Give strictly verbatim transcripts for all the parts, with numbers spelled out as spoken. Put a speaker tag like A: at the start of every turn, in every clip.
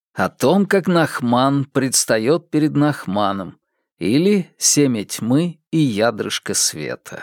A: О том, как Нахман предстает перед Нахманом, или «Семя тьмы и ядрышко света».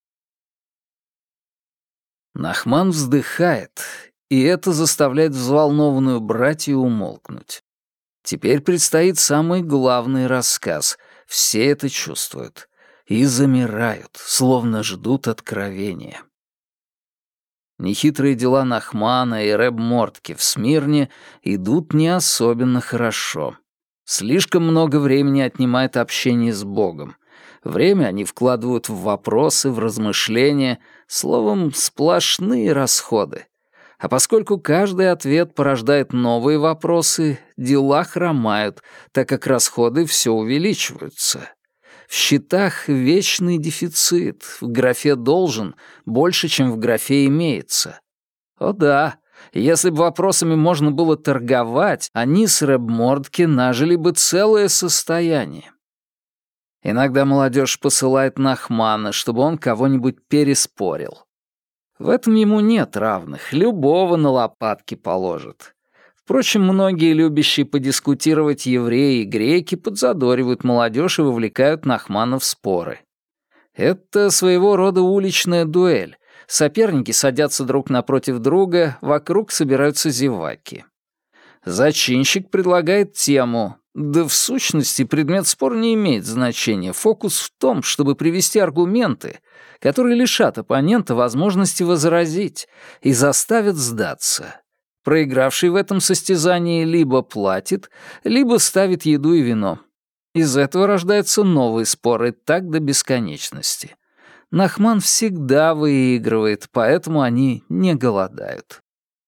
A: Нахман вздыхает, и это заставляет взволнованную братью умолкнуть. Теперь предстоит самый главный рассказ. Все это чувствуют и замирают, словно ждут откровения. Нехитрые дела Нахмана и Рэб Мортки в Смирне идут не особенно хорошо. Слишком много времени отнимает общение с Богом. Время они вкладывают в вопросы, в размышления, словом, сплошные расходы. А поскольку каждый ответ порождает новые вопросы, дела хромают, так как расходы все увеличиваются. В счетах вечный дефицит, в графе «должен» больше, чем в графе «имеется». О да, если бы вопросами можно было торговать, они с Рэб Мортки нажили бы целое состояние. Иногда молодежь посылает Нахмана, чтобы он кого-нибудь переспорил. В этом ему нет равных, любого на лопатки положит. Впрочем, многие любящие подискутировать евреи и греки подзадоривают молодежь и вовлекают Нахмана в споры. Это своего рода уличная дуэль. Соперники садятся друг напротив друга, вокруг собираются зеваки. Зачинщик предлагает тему, да в сущности предмет спора не имеет значения. Фокус в том, чтобы привести аргументы, которые лишат оппонента возможности возразить и заставят сдаться. Проигравший в этом состязании либо платит, либо ставит еду и вино. Из этого рождаются новые споры, так до бесконечности. Нахман всегда выигрывает, поэтому они не голодают.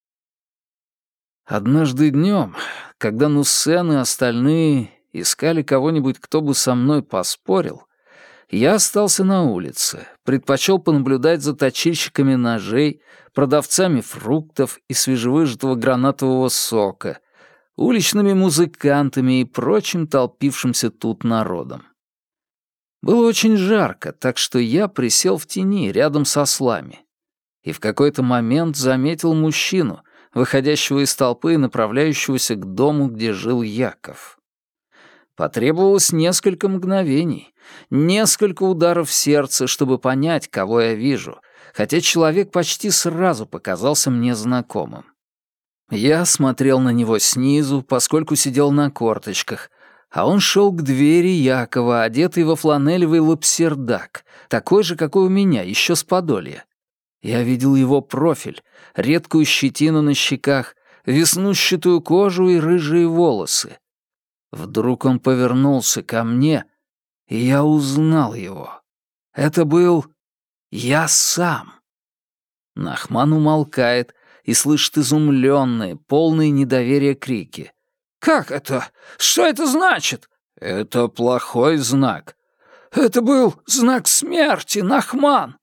A: Однажды днем, когда Нуссен и остальные искали кого-нибудь, кто бы со мной поспорил, я остался на улице, предпочел понаблюдать за точильщиками ножей, продавцами фруктов и свежевыжатого гранатового сока, уличными музыкантами и прочим толпившимся тут народом. Было очень жарко, так что я присел в тени рядом с ослами. И в какой-то момент заметил мужчину, выходящего из толпы и направляющегося к дому, где жил Яков. Потребовалось несколько мгновений, несколько ударов сердца, чтобы понять, кого я вижу, хотя человек почти сразу показался мне знакомым. Я смотрел на него снизу, поскольку сидел на корточках, а он шел к двери Якова, одетый во фланелевый лапсердак, такой же, какой у меня, еще с Подолья. Я видел его профиль, редкую щетину на щеках, веснущатую кожу и рыжие волосы. Вдруг он повернулся ко мне, и я узнал его. Это был я сам. Нахман умолкает и слышит изумленные, полные недоверия крики. «Как это? Что это значит?» «Это плохой знак». «Это был знак смерти, Нахман!»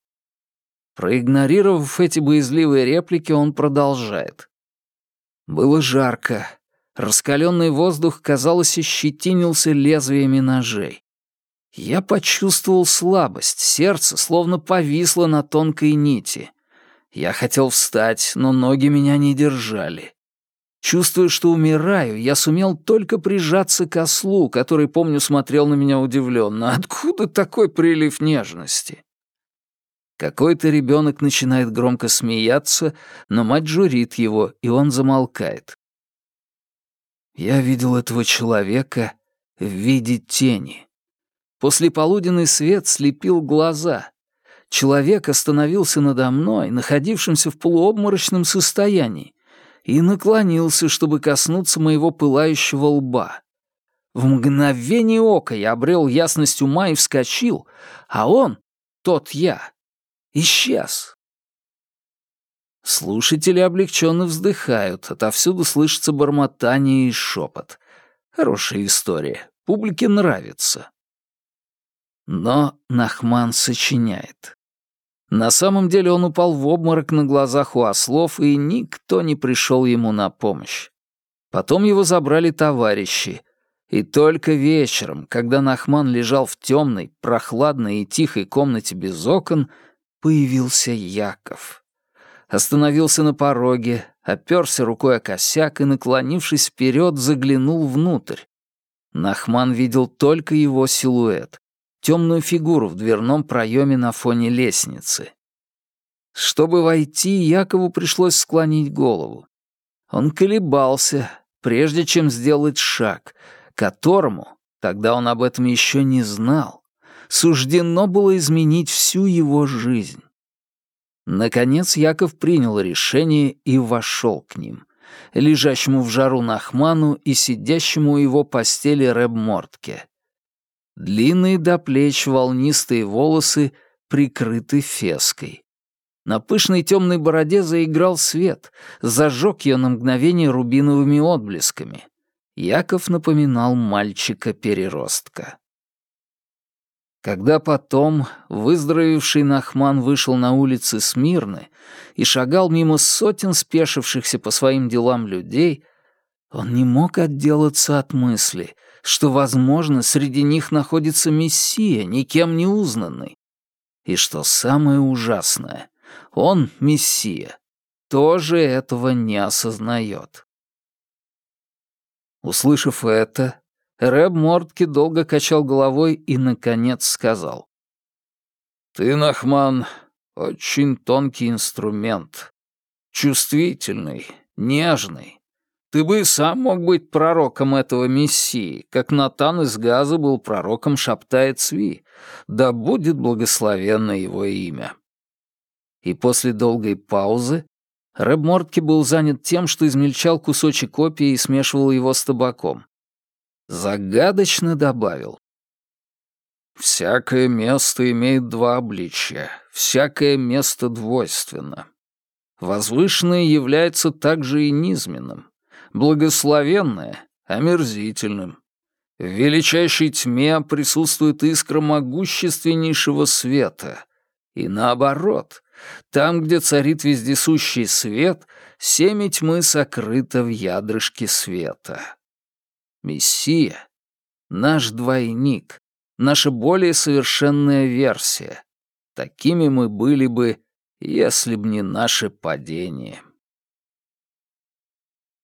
A: Проигнорировав эти боязливые реплики, он продолжает. Было жарко. Раскаленный воздух, казалось, ощетинился лезвиями ножей. Я почувствовал слабость, сердце словно повисло на тонкой нити. Я хотел встать, но ноги меня не держали. Чувствуя, что умираю, я сумел только прижаться к ослу, который, помню, смотрел на меня удивленно. Откуда такой прилив нежности? Какой-то ребенок начинает громко смеяться, но мать журит его, и он замолкает. Я видел этого человека в виде тени. Послеполуденный свет слепил глаза. Человек остановился надо мной, находившимся в полуобморочном состоянии, и наклонился, чтобы коснуться моего пылающего лба. В мгновение ока я обрел ясность ума и вскочил, а он, тот я, исчез. Слушатели облегченно вздыхают, отовсюду слышится бормотание и шепот. Хорошая история, публике нравится. Но Нахман сочиняет. На самом деле он упал в обморок на глазах у ослов, и никто не пришел ему на помощь. Потом его забрали товарищи, и только вечером, когда Нахман лежал в темной, прохладной и тихой комнате без окон, появился Яков. Остановился на пороге, оперся рукой о косяк и, наклонившись вперед, заглянул внутрь. Нахман видел только его силуэт, темную фигуру в дверном проеме на фоне лестницы. Чтобы войти, Якову пришлось склонить голову. Он колебался, прежде чем сделать шаг, которому, тогда он об этом еще не знал, суждено было изменить всю его жизнь. Наконец Яков принял решение и вошел к ним, лежащему в жару Нахману и сидящему у его постели Рэб Мортке. Длинные до плеч волнистые волосы прикрыты феской. На пышной темной бороде заиграл свет, зажег ее на мгновение рубиновыми отблесками. Яков напоминал мальчика-переростка. Когда потом выздоровевший Нахман вышел на улицы Смирны и шагал мимо сотен спешившихся по своим делам людей, он не мог отделаться от мысли, что, возможно, среди них находится Мессия, никем не узнанный. И что самое ужасное, он, Мессия, тоже этого не осознает. Услышав это, Рэб Мортке долго качал головой и, наконец, сказал: «Ты, Нахман, очень тонкий инструмент, чувствительный, нежный. Ты бы и сам мог быть пророком этого Мессии, как Натан из Газа был пророком Шабтая Цви, да будет благословенно его имя». И после долгой паузы Рэб Мортке был занят тем, что измельчал кусочек опия и смешивал его с табаком. Загадочно добавил: «Всякое место имеет два обличия, всякое место двойственно. Возвышенное является также и низменным, благословенное — омерзительным. В величайшей тьме присутствует искра могущественнейшего света. И наоборот, там, где царит вездесущий свет, семя тьмы сокрыто в ядрышке света. Мессия — наш двойник, наша более совершенная версия. Такими мы были бы, если б не наше падение».